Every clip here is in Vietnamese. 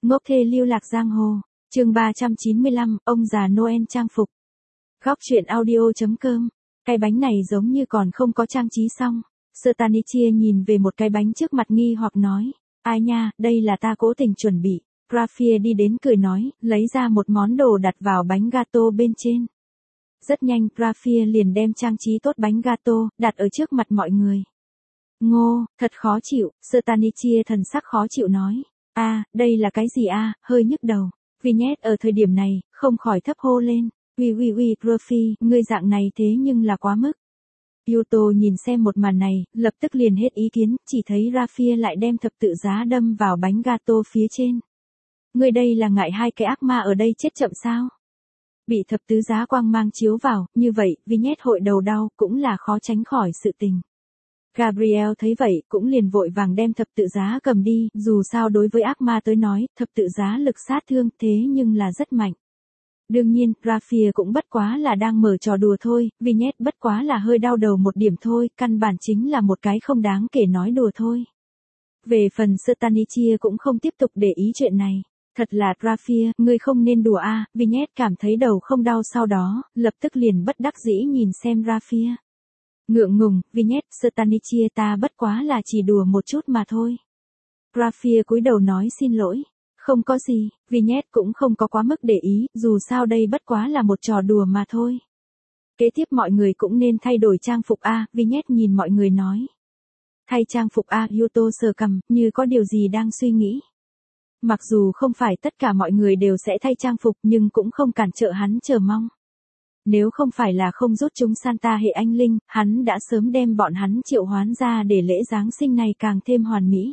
Ngốc thê lưu lạc giang hồ, chương 395, ông già Noel trang phục. Góc truyện audio.com, cái bánh này giống như còn không có trang trí xong. Stanichia nhìn về một cái bánh trước mặt nghi hoặc nói, ai nha, đây là ta cố tình chuẩn bị. Grafia đi đến cười nói, lấy ra một món đồ đặt vào bánh gato bên trên. Rất nhanh, Grafia liền đem trang trí tốt bánh gato, đặt ở trước mặt mọi người. Ngô, thật khó chịu, Stanichia thần sắc khó chịu nói. Đây là cái gì hơi nhức đầu. Vignette ở thời điểm này, không khỏi thấp hô lên. Uy, Grafia, ngươi dạng này thế nhưng là quá mức. Yuto nhìn xem một màn này, lập tức liền hết ý kiến, chỉ thấy Grafia lại đem thập tự giá đâm vào bánh gato phía trên. Ngươi đây là ngại hai cái ác ma ở đây chết chậm sao? Bị thập tứ giá quang mang chiếu vào, như vậy, Vignette hội đầu đau, cũng là khó tránh khỏi sự tình. Gabriel thấy vậy, cũng liền vội vàng đem thập tự giá cầm đi, dù sao đối với ác ma tới nói, thập tự giá lực sát thương thế nhưng là rất mạnh. Đương nhiên, Grafia cũng bất quá là đang mở trò đùa thôi, Vignette bất quá là hơi đau đầu một điểm thôi, căn bản chính là một cái không đáng kể nói đùa thôi. Về phần Stanichia cũng không tiếp tục để ý chuyện này. Thật là Grafia, ngươi không nên đùa Vignette cảm thấy đầu không đau sau đó, lập tức liền bất đắc dĩ nhìn xem Grafia. Ngượng ngùng, Vignette, Stanichia ta bất quá là chỉ đùa một chút mà thôi. Grafia cúi đầu nói xin lỗi. Không có gì, Vignette cũng không có quá mức để ý, dù sao đây bất quá là một trò đùa mà thôi. Kế tiếp mọi người cũng nên thay đổi trang phục Vignette nhìn mọi người nói. Thay trang phục Yuto sờ cằm, như có điều gì đang suy nghĩ. Mặc dù không phải tất cả mọi người đều sẽ thay trang phục nhưng cũng không cản trở hắn chờ mong. Nếu không phải là không rút chúng Santa hệ anh linh, hắn đã sớm đem bọn hắn triệu hoán ra để lễ Giáng sinh này càng thêm hoàn mỹ.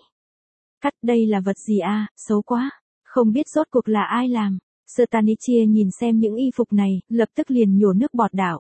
Đây là vật gì xấu quá, không biết rốt cuộc là ai làm. Stanichia nhìn xem những y phục này, lập tức liền nhổ nước bọt đảo.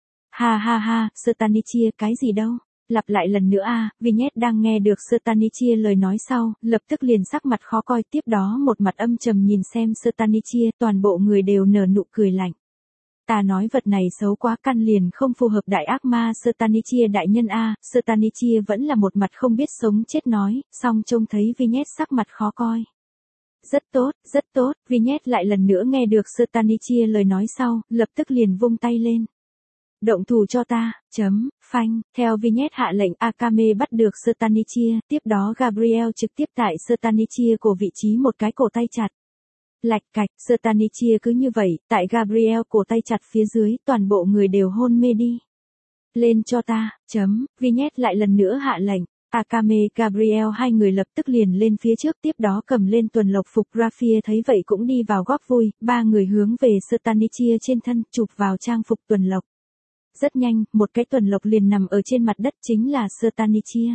Ha, Stanichia cái gì đâu, lặp lại lần nữa Vignette đang nghe được Stanichia lời nói sau, lập tức liền sắc mặt khó coi, tiếp đó một mặt âm trầm nhìn xem Stanichia, toàn bộ người đều nở nụ cười lạnh. Ta nói vật này xấu quá, căn liền không phù hợp đại ác ma Stanichia đại nhân Stanichia vẫn là một mặt không biết sống chết nói, song trông thấy Vignette sắc mặt khó coi. Rất tốt, Vignette lại lần nữa nghe được Stanichia lời nói sau, lập tức liền vung tay lên. Động thủ cho ta, phanh, theo Vignette hạ lệnh Akame bắt được Stanichia, tiếp đó Gabriel trực tiếp tại Stanichia cổ vị trí một cái cổ tay chặt. Lạch cạch, Stanichia cứ như vậy, tại Gabriel cổ tay chặt phía dưới, toàn bộ người đều hôn mê đi. Lên cho ta, Vignette lại lần nữa hạ lệnh. Akame, Gabriel hai người lập tức liền lên phía trước, tiếp đó cầm lên tuần lộc phục. Grafia thấy vậy cũng đi vào góp vui, ba người hướng về Stanichia trên thân, chụp vào trang phục tuần lộc. Rất nhanh, một cái tuần lộc liền nằm ở trên mặt đất, chính là Stanichia.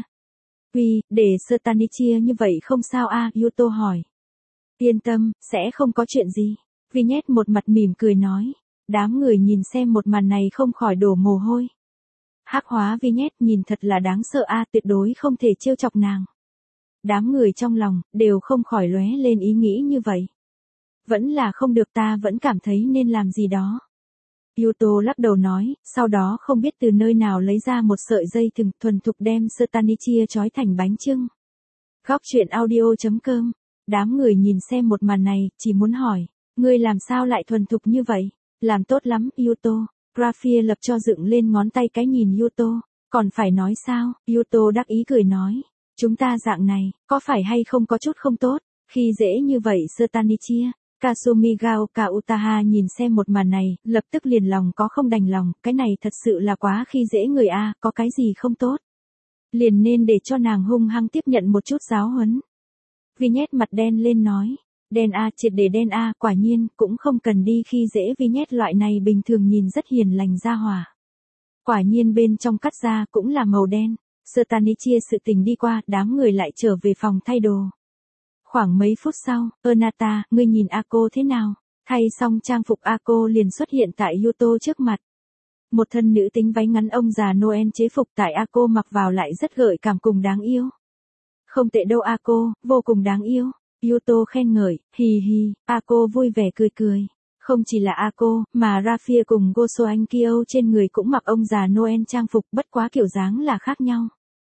Để Stanichia như vậy không sao Yuto hỏi. Yên tâm, sẽ không có chuyện gì. Vignette một mặt mỉm cười nói. Đám người nhìn xem một màn này không khỏi đổ mồ hôi. Hắc hóa Vignette nhìn thật là đáng sợ tuyệt đối không thể trêu chọc nàng. Đám người trong lòng, đều không khỏi lóe lên ý nghĩ như vậy. Vẫn là không được, ta vẫn cảm thấy nên làm gì đó. Yuto lắc đầu nói, sau đó không biết từ nơi nào lấy ra một sợi dây thừng, thuần thục đem Stanichia trói thành bánh chưng. Góc truyện audio.com, đám người nhìn xem một màn này, chỉ muốn hỏi, ngươi làm sao lại thuần thục như vậy? Làm tốt lắm, Yuto. Grafia lập cho dựng lên ngón tay cái nhìn Yuto, còn phải nói sao? Yuto đắc ý cười nói, chúng ta dạng này, có phải hay không có chút không tốt, khi dễ như vậy Stanichia. Kasumi Gaoka Utaha nhìn xem một màn này, lập tức liền lòng có không đành lòng, cái này thật sự là quá khi dễ người có cái gì không tốt. Liền nên để cho nàng hung hăng tiếp nhận một chút giáo huấn. Vignette mặt đen lên nói, đen triệt để đen quả nhiên, cũng không cần đi khi dễ Vignette loại này bình thường nhìn rất hiền lành ra hỏa. Quả nhiên bên trong cắt ra cũng là màu đen. Stanichia sự tình đi qua, đám người lại trở về phòng thay đồ. Khoảng mấy phút sau, Ernata, ngươi nhìn Ako thế nào? Thay xong trang phục Ako liền xuất hiện tại Yuto trước mặt. Một thân nữ tính váy ngắn ông già Noel chế phục tại Ako mặc vào lại rất gợi cảm cùng đáng yêu. Không tệ đâu Ako, vô cùng đáng yêu. Yuto khen ngợi, hì, Ako vui vẻ cười. Không chỉ là Ako, mà Grafia cùng Goso Ankyo trên người cũng mặc ông già Noel trang phục, bất quá kiểu dáng là khác nhau.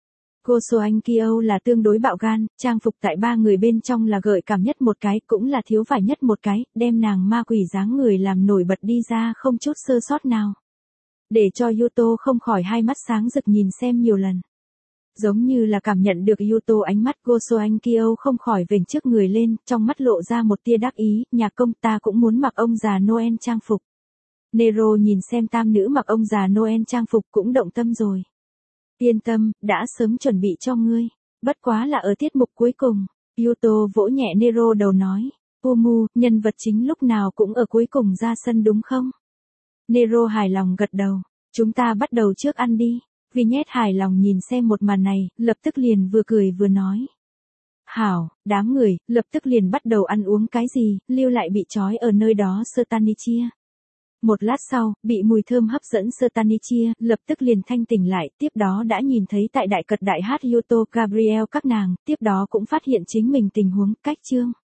Go Soan Kyo là tương đối bạo gan, trang phục tại ba người bên trong là gợi cảm nhất một cái, cũng là thiếu phải nhất một cái, đem nàng ma quỷ dáng người làm nổi bật đi ra không chút sơ sót nào. Để cho Yuto không khỏi hai mắt sáng rực nhìn xem nhiều lần. Giống như là cảm nhận được Yuto ánh mắt, Go Soan Kyo không khỏi vểnh trước người lên, trong mắt lộ ra một tia đắc ý, nhạc công ta cũng muốn mặc ông già Noel trang phục. Nero nhìn xem tam nữ mặc ông già Noel trang phục cũng động tâm rồi. Yên tâm, đã sớm chuẩn bị cho ngươi. Bất quá là ở tiết mục cuối cùng. Yuto vỗ nhẹ Nero đầu nói. Umu, nhân vật chính lúc nào cũng ở cuối cùng ra sân đúng không? Nero hài lòng gật đầu. Chúng ta bắt đầu trước ăn đi. Vignette hài lòng nhìn xem một màn này, lập tức liền vừa cười vừa nói. Hảo, đám người, lập tức liền bắt đầu ăn uống cái gì, lưu lại bị trói ở nơi đó Stanichia. Một lát sau, bị mùi thơm hấp dẫn Stanichia, lập tức liền thanh tỉnh lại, tiếp đó đã nhìn thấy tại đại cật đại hát Yuto Gabriel các nàng, tiếp đó cũng phát hiện chính mình tình huống, cách chương.